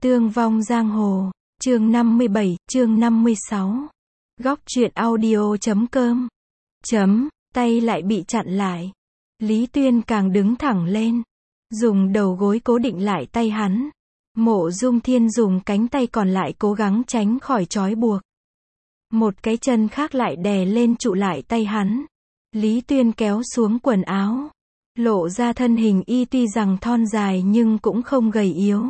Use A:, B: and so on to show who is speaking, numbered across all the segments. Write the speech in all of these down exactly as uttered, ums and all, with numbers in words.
A: Tương vong giang hồ, chương năm mươi bảy, chương năm mươi sáu. Góc truyện audio chấm com. Chấm, tay lại bị chặn lại. Lý Tuyên càng đứng thẳng lên, dùng đầu gối cố định lại tay hắn. Mộ Dung Thiên dùng cánh tay còn lại cố gắng tránh khỏi trói buộc. Một cái chân khác lại đè lên trụ lại tay hắn. Lý Tuyên kéo xuống quần áo, lộ ra thân hình y tuy rằng thon dài nhưng cũng không gầy yếu.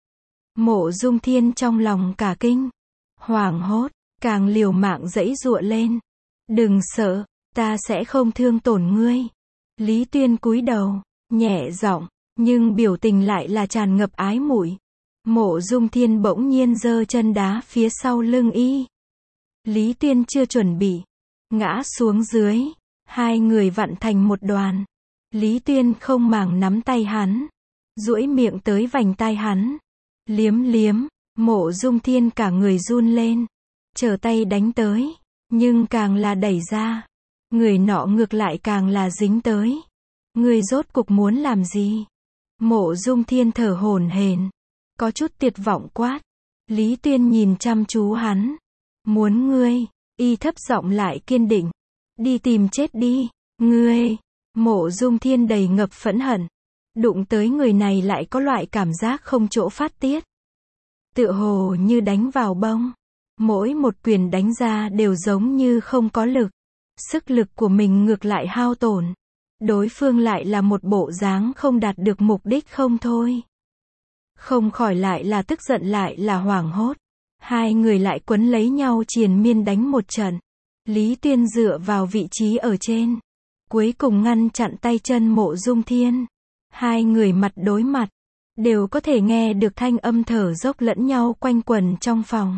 A: Mộ Dung Thiên trong lòng cả kinh, hoảng hốt, càng liều mạng giãy giụa lên. Đừng sợ, ta sẽ không thương tổn ngươi. Lý Tuyên cúi đầu, nhẹ giọng, nhưng biểu tình lại là tràn ngập ái muội. Mộ Dung Thiên bỗng nhiên giơ chân đá phía sau lưng y. Lý Tuyên chưa chuẩn bị, ngã xuống dưới, hai người vặn thành một đoàn. Lý Tuyên không màng nắm tay hắn, duỗi miệng tới vành tai hắn, liếm liếm. Mộ Dung Thiên cả người run lên, trở tay đánh tới, nhưng càng là đẩy ra, người nọ ngược lại càng là dính tới. Ngươi rốt cục muốn làm gì? Mộ Dung Thiên thở hổn hển, có chút tuyệt vọng quát. Lý Tuyên nhìn chăm chú hắn, muốn ngươi, y thấp giọng lại kiên định, đi tìm chết đi, ngươi. Mộ Dung Thiên đầy ngập phẫn hận, đụng tới người này lại có loại cảm giác không chỗ phát tiết. Tựa hồ như đánh vào bông, mỗi một quyền đánh ra đều giống như không có lực, sức lực của mình ngược lại hao tổn. Đối phương lại là một bộ dáng không đạt được mục đích không thôi. Không khỏi lại là tức giận lại là hoảng hốt. Hai người lại quấn lấy nhau triền miên đánh một trận. Lý Tuyên dựa vào vị trí ở trên, cuối cùng ngăn chặn tay chân Mộ Dung Thiên. Hai người mặt đối mặt, đều có thể nghe được thanh âm thở dốc lẫn nhau quanh quẩn trong phòng.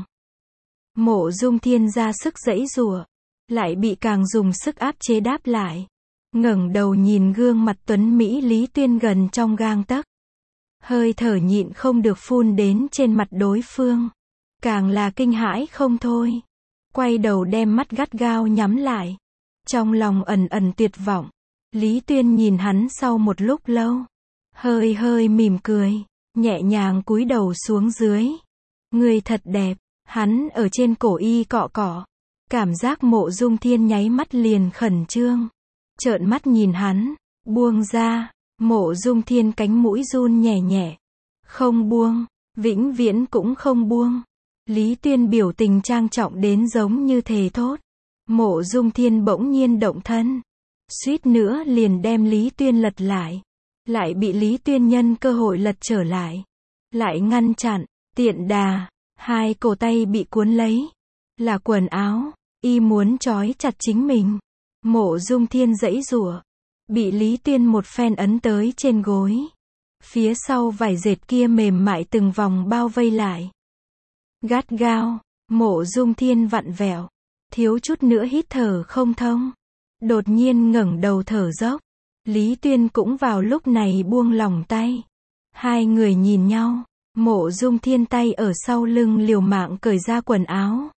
A: Mộ Dung Thiên ra sức giãy giụa, lại bị càng dùng sức áp chế đáp lại. Ngẩng đầu nhìn gương mặt tuấn mỹ Lý Tuyên gần trong gang tấc, hơi thở nhịn không được phun đến trên mặt đối phương, càng là kinh hãi không thôi. Quay đầu đem mắt gắt gao nhắm lại, trong lòng ẩn ẩn tuyệt vọng. Lý Tuyên nhìn hắn sau một lúc lâu, hơi hơi mỉm cười, nhẹ nhàng cúi đầu xuống dưới. Người thật đẹp. Hắn ở trên cổ y cọ cọ, cảm giác Mộ Dung Thiên nháy mắt liền khẩn trương, trợn mắt nhìn hắn, buông ra. Mộ Dung Thiên cánh mũi run nhẹ nhẹ, không buông, vĩnh viễn cũng không buông. Lý Tuyên biểu tình trang trọng đến giống như thề thốt. Mộ Dung Thiên bỗng nhiên động thân, suýt nữa liền đem Lý Tuyên lật lại, lại bị Lý Tuyên nhân cơ hội lật trở lại, lại ngăn chặn. Tiện đà, hai cổ tay bị cuốn lấy, là quần áo, y muốn trói chặt chính mình. Mộ Dung Thiên giãy giụa, bị Lý Tuyên một phen ấn tới trên gối. Phía sau vải dệt kia mềm mại từng vòng bao vây lại, gắt gao. Mộ Dung Thiên vặn vẹo, thiếu chút nữa hít thở không thông, đột nhiên ngẩng đầu thở dốc. Lý Tuyên cũng vào lúc này buông lỏng tay. Hai người nhìn nhau, Mộ Dung Thiên tay ở sau lưng liều mạng cởi ra quần áo,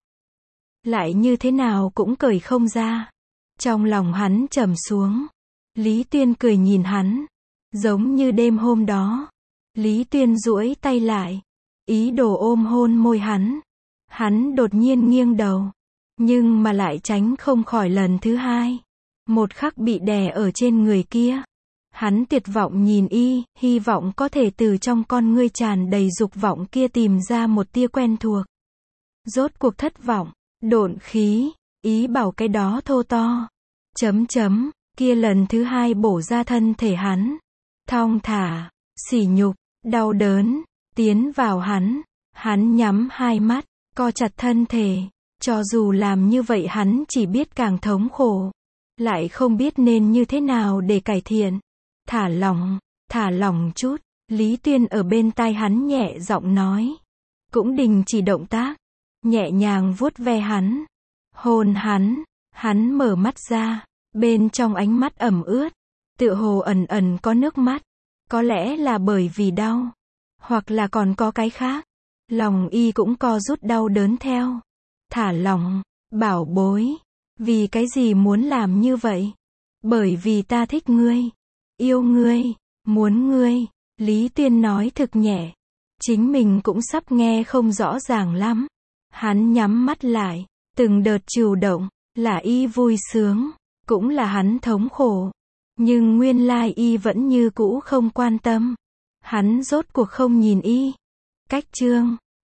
A: lại như thế nào cũng cởi không ra. Trong lòng hắn trầm xuống. Lý Tuyên cười nhìn hắn, giống như đêm hôm đó. Lý Tuyên duỗi tay lại, ý đồ ôm hôn môi hắn. Hắn đột nhiên nghiêng đầu, nhưng mà lại tránh không khỏi lần thứ hai. Một khắc bị đè ở trên người kia. Hắn tuyệt vọng nhìn y, hy vọng có thể từ trong con ngươi tràn đầy dục vọng kia tìm ra một tia quen thuộc. Rốt cuộc thất vọng, độn khí, ý bảo cái đó thô to. Chấm chấm, kia lần thứ hai bổ ra thân thể hắn. Thong thả, sỉ nhục, đau đớn, tiến vào hắn. Hắn nhắm hai mắt, co chặt thân thể. Cho dù làm như vậy hắn chỉ biết càng thống khổ, lại không biết nên như thế nào để cải thiện. Thả lỏng, thả lỏng chút. Lý Tuyên ở bên tai hắn nhẹ giọng nói, cũng đình chỉ động tác, nhẹ nhàng vuốt ve hắn, hôn hắn. Hắn mở mắt ra, bên trong ánh mắt ẩm ướt, tựa hồ ẩn ẩn có nước mắt. Có lẽ là bởi vì đau, hoặc là còn có cái khác. Lòng y cũng co rút đau đớn theo. Thả lỏng, bảo bối. Vì cái gì muốn làm như vậy? Bởi vì ta thích ngươi, yêu ngươi, muốn ngươi. Lý Tuyên nói thực nhẹ, Chính mình cũng sắp nghe không rõ ràng lắm. Hắn nhắm mắt lại, từng đợt chủ động, là y vui sướng, cũng là hắn thống khổ. Nhưng nguyên lai y vẫn như cũ không quan tâm. Hắn rốt cuộc không nhìn y. Cách chương